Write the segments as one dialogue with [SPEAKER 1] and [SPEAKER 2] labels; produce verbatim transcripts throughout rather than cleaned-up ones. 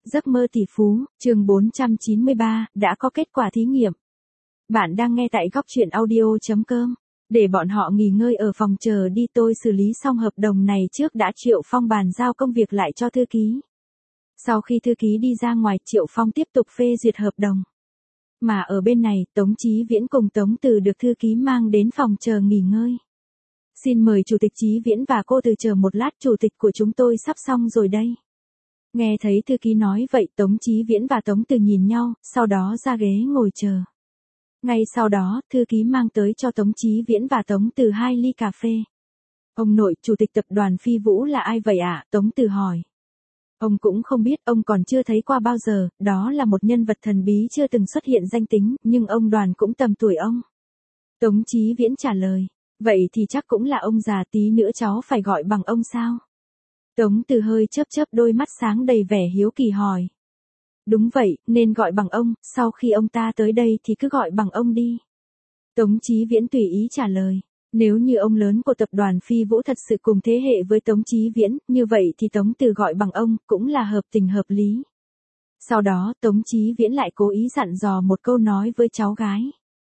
[SPEAKER 1] Giấc mơ tỷ phú, chương bốn trăm chín mươi ba, đã có kết quả thí nghiệm. Bạn đang nghe tại góc truyện audio chấm com. Để bọn họ nghỉ ngơi ở phòng chờ đi, tôi xử lý xong hợp đồng này trước đã. Triệu Phong bàn giao công việc lại cho thư ký. Sau khi thư ký đi ra ngoài, Triệu Phong tiếp tục phê duyệt hợp đồng. Mà ở bên này, Tống Chí Viễn cùng Tống Từ được thư ký mang đến phòng chờ nghỉ ngơi. Xin mời Chủ tịch Chí Viễn và cô Từ chờ một lát, chủ tịch của chúng tôi sắp xong rồi đây. Nghe thấy thư ký nói vậy, Tống Chí Viễn và Tống Từ nhìn nhau, sau đó ra ghế ngồi chờ. Ngay sau đó, thư ký mang tới cho Tống Chí Viễn và Tống Từ hai ly cà phê. Ông nội, chủ tịch tập đoàn Phi Vũ là ai vậy ạ? À? Tống Từ hỏi. Ông cũng không biết, ông còn chưa thấy qua bao giờ, đó là một nhân vật thần bí chưa từng xuất hiện danh tính, nhưng ông Đoàn cũng tầm tuổi ông. Tống Chí Viễn trả lời. Vậy thì chắc cũng là ông già, tí nữa cháu phải gọi bằng ông sao? Tống Từ hơi chớp chớp đôi mắt sáng đầy vẻ hiếu kỳ hỏi. Đúng vậy, nên gọi bằng ông, sau khi ông ta tới đây thì cứ gọi bằng ông đi. Tống Chí Viễn tùy ý trả lời. Nếu như ông lớn của tập đoàn Phi Vũ thật sự cùng thế hệ với Tống Chí Viễn, như vậy thì Tống Từ gọi bằng ông, cũng là hợp tình hợp lý. Sau đó, Tống Chí Viễn lại cố ý dặn dò một câu nói với cháu gái.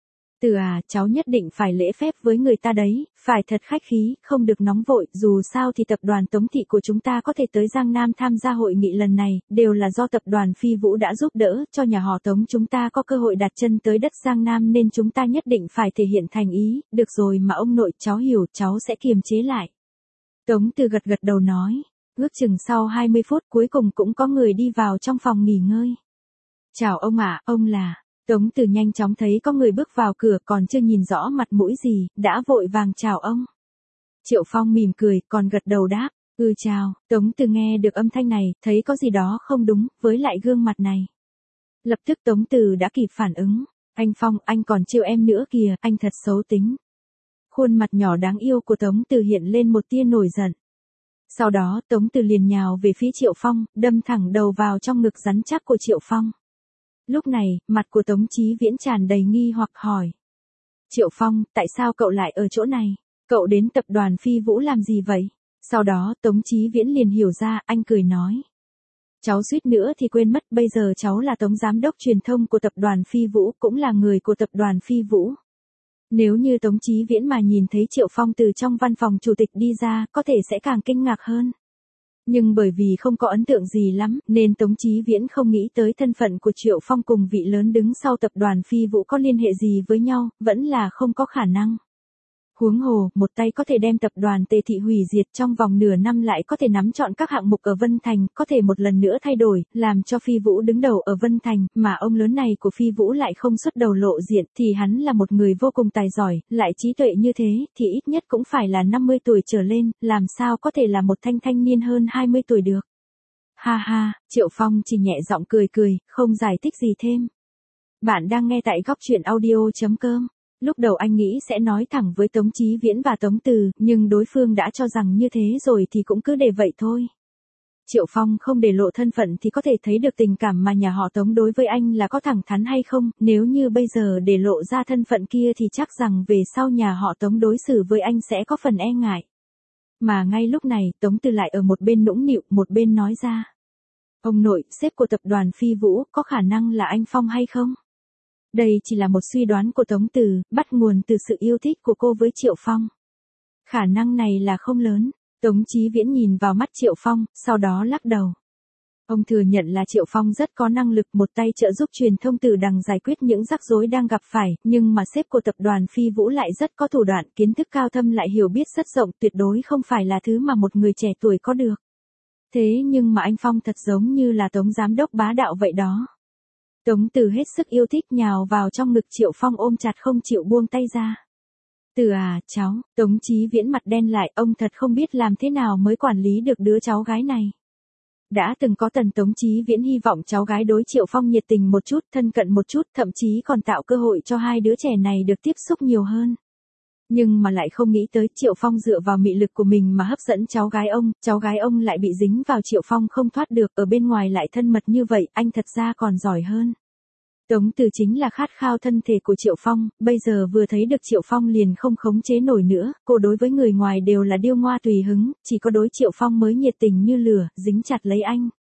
[SPEAKER 1] Từ à, cháu nhất định phải lễ phép với người ta đấy, phải thật khách khí, không được nóng vội, dù sao thì tập đoàn Tống Thị của chúng ta có thể tới Giang Nam tham gia hội nghị lần này, đều là do tập đoàn Phi Vũ đã giúp đỡ, cho nhà họ Tống chúng ta có cơ hội đặt chân tới đất Giang Nam, nên chúng ta nhất định phải thể hiện thành ý. Được rồi mà ông nội, cháu hiểu, cháu sẽ kiềm chế lại. Tống Từ gật gật đầu nói, ước chừng sau hai mươi phút cuối cùng cũng có người đi vào trong phòng nghỉ ngơi. Chào ông ạ, ông là... Tống Từ nhanh chóng thấy có người bước vào cửa, còn chưa nhìn rõ mặt mũi gì, đã vội vàng chào ông. Triệu Phong mỉm cười, còn gật đầu đáp, ừ chào. Tống Từ nghe được âm thanh này, thấy có gì đó không đúng, với lại gương mặt này. Lập tức Tống Từ đã kịp phản ứng, anh Phong, anh còn trêu em nữa kìa, anh thật xấu tính. Khuôn mặt nhỏ đáng yêu của Tống Từ hiện lên một tia nổi giận. Sau đó Tống Từ liền nhào về phía Triệu Phong, đâm thẳng đầu vào trong ngực rắn chắc của Triệu Phong. Lúc này, mặt của Tống Chí Viễn tràn đầy nghi hoặc hỏi. Triệu Phong, tại sao cậu lại ở chỗ này? Cậu đến tập đoàn Phi Vũ làm gì vậy? Sau đó Tống Chí Viễn liền hiểu ra, anh cười nói. Cháu suýt nữa thì quên mất, bây giờ cháu là Tống Giám đốc truyền thông của tập đoàn Phi Vũ, cũng là người của tập đoàn Phi Vũ. Nếu như Tống Chí Viễn mà nhìn thấy Triệu Phong từ trong văn phòng chủ tịch đi ra, có thể sẽ càng kinh ngạc hơn. Nhưng bởi vì không có ấn tượng gì lắm, nên Tống Chí Viễn không nghĩ tới thân phận của Triệu Phong cùng vị lớn đứng sau tập đoàn Phi Vũ có liên hệ gì với nhau, vẫn là không có khả năng. Huống hồ, một tay có thể đem tập đoàn Tề Thị hủy diệt trong vòng nửa năm, lại có thể nắm trọn các hạng mục ở Vân Thành, có thể một lần nữa thay đổi, làm cho Phi Vũ đứng đầu ở Vân Thành, mà ông lớn này của Phi Vũ lại không xuất đầu lộ diện, thì hắn là một người vô cùng tài giỏi, lại trí tuệ như thế, thì ít nhất cũng phải là năm mươi tuổi trở lên, làm sao có thể là một thanh thanh niên hơn hai mươi tuổi được. Ha ha, Triệu Phong chỉ nhẹ giọng cười cười, không giải thích gì thêm. Bạn đang nghe tại góc truyện audio chấm com. Lúc đầu anh nghĩ sẽ nói thẳng với Tống Chí Viễn và Tống Từ, nhưng đối phương đã cho rằng như thế rồi thì cũng cứ để vậy thôi. Triệu Phong không để lộ thân phận thì có thể thấy được tình cảm mà nhà họ Tống đối với anh là có thẳng thắn hay không, nếu như bây giờ để lộ ra thân phận kia thì chắc rằng về sau nhà họ Tống đối xử với anh sẽ có phần e ngại. Mà ngay lúc này, Tống Từ lại ở một bên nũng nịu, một bên nói ra. Ông nội, sếp của tập đoàn Phi Vũ, có khả năng là anh Phong hay không? Đây chỉ là một suy đoán của Tống Từ, bắt nguồn từ sự yêu thích của cô với Triệu Phong. Khả năng này là không lớn. Tống Chí Viễn nhìn vào mắt Triệu Phong, sau đó lắc đầu. Ông thừa nhận là Triệu Phong rất có năng lực, một tay trợ giúp truyền thông từ đằng giải quyết những rắc rối đang gặp phải, nhưng mà sếp của tập đoàn Phi Vũ lại rất có thủ đoạn, kiến thức cao thâm, lại hiểu biết rất rộng, tuyệt đối không phải là thứ mà một người trẻ tuổi có được. Thế nhưng mà anh Phong thật giống như là Tống Giám đốc bá đạo vậy đó. Tống Từ hết sức yêu thích nhào vào trong ngực Triệu Phong ôm chặt không chịu buông tay ra. Từ à, cháu, Tống Chí Viễn mặt đen lại, ông thật không biết làm thế nào mới quản lý được đứa cháu gái này. Đã từng có tần Tống Chí Viễn hy vọng cháu gái đối Triệu Phong nhiệt tình một chút, thân cận một chút, thậm chí còn tạo cơ hội cho hai đứa trẻ này được tiếp xúc nhiều hơn. Nhưng mà lại không nghĩ tới Triệu Phong dựa vào mị lực của mình mà hấp dẫn cháu gái ông, cháu gái ông lại bị dính vào Triệu Phong không thoát được, ở bên ngoài lại thân mật như vậy, anh thật ra còn giỏi hơn. Tống Từ chính là khát khao thân thể của Triệu Phong, bây giờ vừa thấy được Triệu Phong liền không khống chế nổi nữa, cô đối với người ngoài đều là điêu ngoa tùy hứng, chỉ có đối Triệu Phong mới nhiệt tình như lửa, dính chặt lấy anh.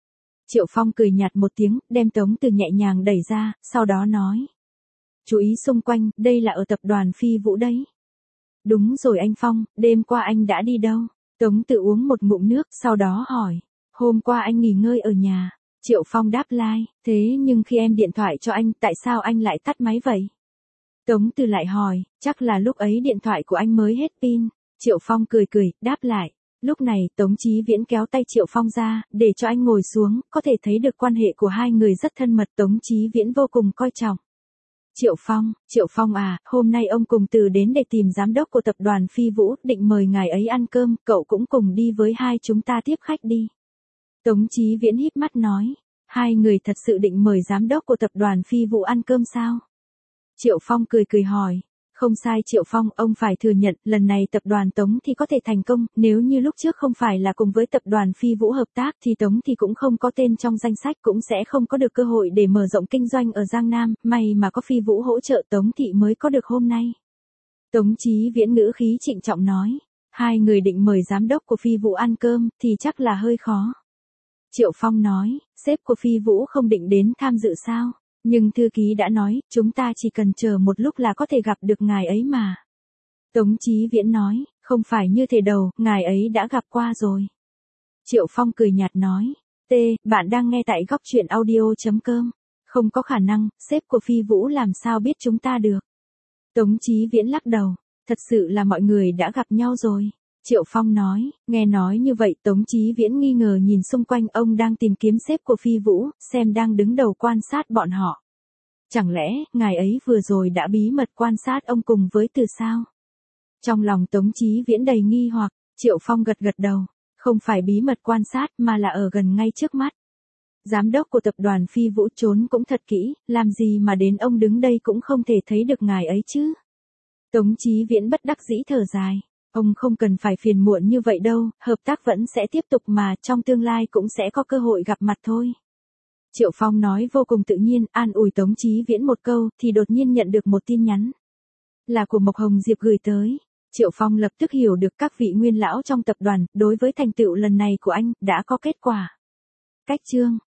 [SPEAKER 1] Triệu Phong cười nhạt một tiếng, đem Tống Từ nhẹ nhàng đẩy ra, sau đó nói. Chú ý xung quanh, đây là ở tập đoàn Phi Vũ đấy. Đúng rồi anh Phong, đêm qua anh đã đi đâu? Tống Từ uống một ngụm nước, sau đó hỏi. Hôm qua anh nghỉ ngơi ở nhà. Triệu Phong đáp lai, thế nhưng khi em điện thoại cho anh, tại sao anh lại tắt máy vậy? Tống Từ lại hỏi, chắc là lúc ấy điện thoại của anh mới hết pin. Triệu Phong cười cười, đáp lại. Lúc này Tống Chí Viễn kéo tay Triệu Phong ra, để cho anh ngồi xuống, có thể thấy được quan hệ của hai người rất thân mật. Tống Chí Viễn vô cùng coi trọng. Triệu Phong, Triệu Phong à, hôm nay ông cùng Từ đến để tìm giám đốc của tập đoàn Phi Vũ, định mời ngài ấy ăn cơm, cậu cũng cùng đi với hai chúng ta tiếp khách đi. Tống Chí Viễn híp mắt nói, hai người thật sự định mời giám đốc của tập đoàn Phi Vũ ăn cơm sao? Triệu Phong cười cười hỏi, không sai Triệu Phong, ông phải thừa nhận, lần này tập đoàn Tống thì có thể thành công, nếu như lúc trước không phải là cùng với tập đoàn Phi Vũ hợp tác thì Tống thì cũng không có tên trong danh sách, cũng sẽ không có được cơ hội để mở rộng kinh doanh ở Giang Nam, may mà có Phi Vũ hỗ trợ Tống thị mới có được hôm nay. Tống Chí Viễn ngữ khí trịnh trọng nói, hai người định mời giám đốc của Phi Vũ ăn cơm, thì chắc là hơi khó. Triệu Phong nói, sếp của Phi Vũ không định đến tham dự sao? Nhưng thư ký đã nói, chúng ta chỉ cần chờ một lúc là có thể gặp được ngài ấy mà. Tống Chí Viễn nói, không phải như thế đâu, ngài ấy đã gặp qua rồi. Triệu Phong cười nhạt nói, T, bạn đang nghe tại góc truyện audio chấm com. Không có khả năng, sếp của Phi Vũ làm sao biết chúng ta được. Tống Chí Viễn lắc đầu, thật sự là mọi người đã gặp nhau rồi. Triệu Phong nói, nghe nói như vậy Tống Chí Viễn nghi ngờ nhìn xung quanh, ông đang tìm kiếm sếp của Phi Vũ, xem đang đứng đầu quan sát bọn họ. Chẳng lẽ, ngài ấy vừa rồi đã bí mật quan sát ông cùng với Từ sao? Trong lòng Tống Chí Viễn đầy nghi hoặc, Triệu Phong gật gật đầu, không phải bí mật quan sát mà là ở gần ngay trước mắt. Giám đốc của tập đoàn Phi Vũ trốn cũng thật kỹ, làm gì mà đến ông đứng đây cũng không thể thấy được ngài ấy chứ? Tống Chí Viễn bất đắc dĩ thở dài. Ông không cần phải phiền muộn như vậy đâu, hợp tác vẫn sẽ tiếp tục mà, trong tương lai cũng sẽ có cơ hội gặp mặt thôi. Triệu Phong nói vô cùng tự nhiên, an ủi Tống Chí Viễn một câu, thì đột nhiên nhận được một tin nhắn. Là của Mộc Hồng Diệp gửi tới. Triệu Phong lập tức hiểu được các vị nguyên lão trong tập đoàn, đối với thành tựu lần này của anh, đã có kết quả. Cách chương.